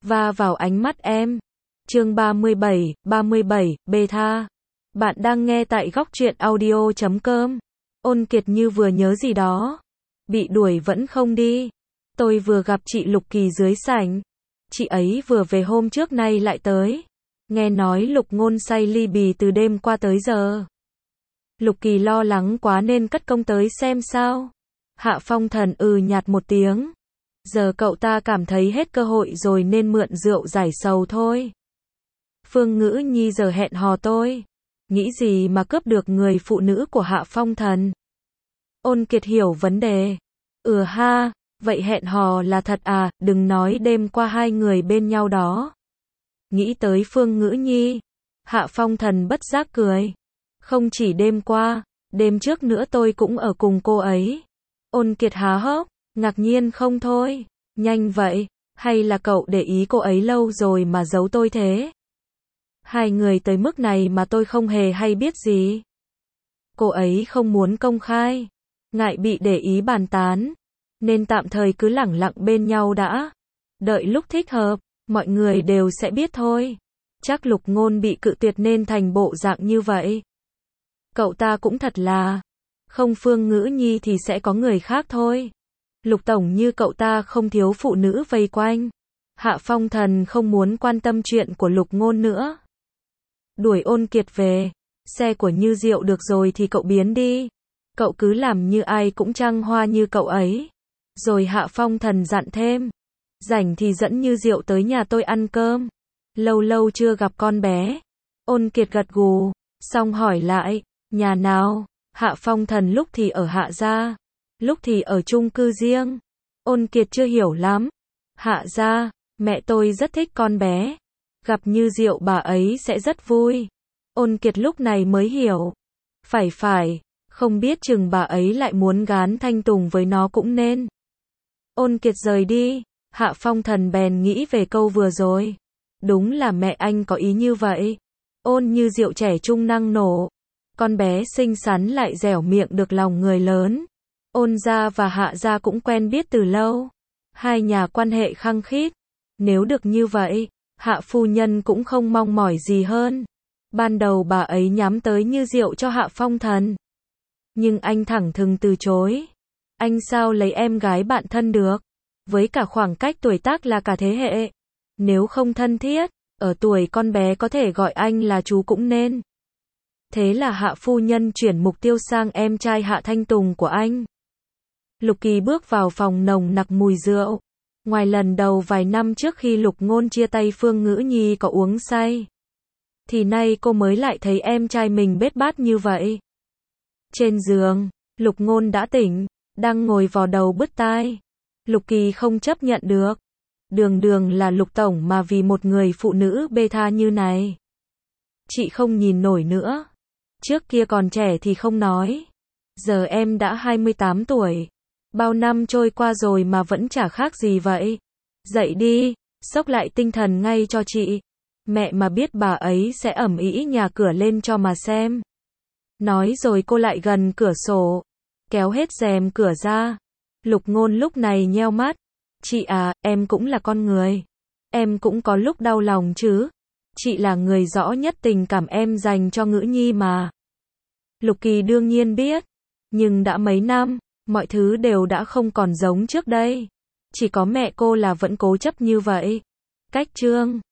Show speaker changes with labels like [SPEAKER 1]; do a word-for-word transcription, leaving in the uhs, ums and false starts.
[SPEAKER 1] va vào ánh mắt em. Chương ba mươi bảy, ba mươi bảy, beta. Bạn đang nghe tại góc truyện audio chấm com. Ôn Kiệt như vừa nhớ gì đó. Bị đuổi vẫn không đi. Tôi vừa gặp chị Lục Kỳ dưới sảnh. Chị ấy vừa về hôm trước nay lại tới. Nghe nói Lục Ngôn say ly bì từ đêm qua tới giờ. Lục Kỳ lo lắng quá nên cất công tới xem sao. Hạ Phong Thần ừ nhạt một tiếng. Giờ cậu ta cảm thấy hết cơ hội rồi nên mượn rượu giải sầu thôi. Phương Ngữ Nhi giờ hẹn hò tôi. Nghĩ gì mà cướp được người phụ nữ của Hạ Phong Thần? Ôn Kiệt hiểu vấn đề. Ừ ha, vậy hẹn hò là thật à, đừng nói đêm qua hai người bên nhau đó. Nghĩ tới Phương Ngữ Nhi, Hạ Phong Thần bất giác cười. Không chỉ đêm qua, đêm trước nữa tôi cũng ở cùng cô ấy. Ôn Kiệt há hốc, ngạc nhiên không thôi. Nhanh vậy, hay là cậu để ý cô ấy lâu rồi mà giấu tôi thế? Hai người tới mức này mà tôi không hề hay biết gì. Cô ấy không muốn công khai, ngại bị để ý bàn tán, nên tạm thời cứ lẳng lặng bên nhau đã. Đợi lúc thích hợp, mọi người đều sẽ biết thôi. Chắc Lục Ngôn bị cự tuyệt nên thành bộ dạng như vậy. Cậu ta cũng thật là, không Phương Ngữ Nhi thì sẽ có người khác thôi. Lục Tổng như cậu ta không thiếu phụ nữ vây quanh. Hạ Phong Thần không muốn quan tâm chuyện của Lục Ngôn nữa. Đuổi Ôn Kiệt về, xe của Như Diệu được rồi thì cậu biến đi. Cậu cứ làm như ai cũng trăng hoa như cậu ấy. Rồi Hạ Phong Thần dặn thêm. Rảnh thì dẫn Như Diệu tới nhà tôi ăn cơm. Lâu lâu chưa gặp con bé. Ôn Kiệt gật gù, xong hỏi lại, nhà nào? Hạ Phong Thần lúc thì ở Hạ gia, lúc thì ở chung cư riêng. Ôn Kiệt chưa hiểu lắm. Hạ gia, mẹ tôi rất thích con bé. Gặp Như Diệu bà ấy sẽ rất vui. Ôn Kiệt lúc này mới hiểu. Phải phải, không biết chừng bà ấy lại muốn gán thanh tùng với nó cũng nên. Ôn Kiệt rời đi, Hạ Phong Thần bèn nghĩ về câu vừa rồi. Đúng là mẹ anh có ý như vậy. Ôn Như Diệu trẻ trung năng nổ. Con bé xinh xắn lại dẻo miệng được lòng người lớn. Ôn gia và Hạ gia cũng quen biết từ lâu. Hai nhà quan hệ khăng khít. Nếu được như vậy, Hạ phu nhân cũng không mong mỏi gì hơn. Ban đầu bà ấy nhắm tới Như Diệu cho Hạ Phong Thần. Nhưng anh thẳng thừng từ chối. Anh sao lấy em gái bạn thân được? Với cả khoảng cách tuổi tác là cả thế hệ. Nếu không thân thiết, ở tuổi con bé có thể gọi anh là chú cũng nên. Thế là Hạ phu nhân chuyển mục tiêu sang em trai Hạ Thanh Tùng của anh. Lục Kỳ bước vào phòng nồng nặc mùi rượu. Ngoài lần đầu vài năm trước khi Lục Ngôn chia tay Phương Ngữ Nhi có uống say, thì nay cô mới lại thấy em trai mình bết bát như vậy. Trên giường, Lục Ngôn đã tỉnh, đang ngồi vò đầu bứt tai. Lục Kỳ không chấp nhận được. Đường đường là Lục Tổng mà vì một người phụ nữ beta như này. Chị không nhìn nổi nữa. Trước kia còn trẻ thì không nói. Giờ em đã hai mươi tám tuổi. Bao năm trôi qua rồi mà vẫn chả khác gì vậy. Dậy đi, xốc lại tinh thần ngay cho chị. Mẹ mà biết bà ấy sẽ ầm ĩ nhà cửa lên cho mà xem. Nói rồi cô lại gần cửa sổ, kéo hết rèm cửa ra. Lục Ngôn lúc này nheo mắt. Chị à, em cũng là con người. Em cũng có lúc đau lòng chứ. Chị là người rõ nhất tình cảm em dành cho Ngữ Nhi mà. Lục Kỳ đương nhiên biết. Nhưng đã mấy năm, mọi thứ đều đã không còn giống trước đây. Chỉ có mẹ cô là vẫn cố chấp như vậy. Cách chương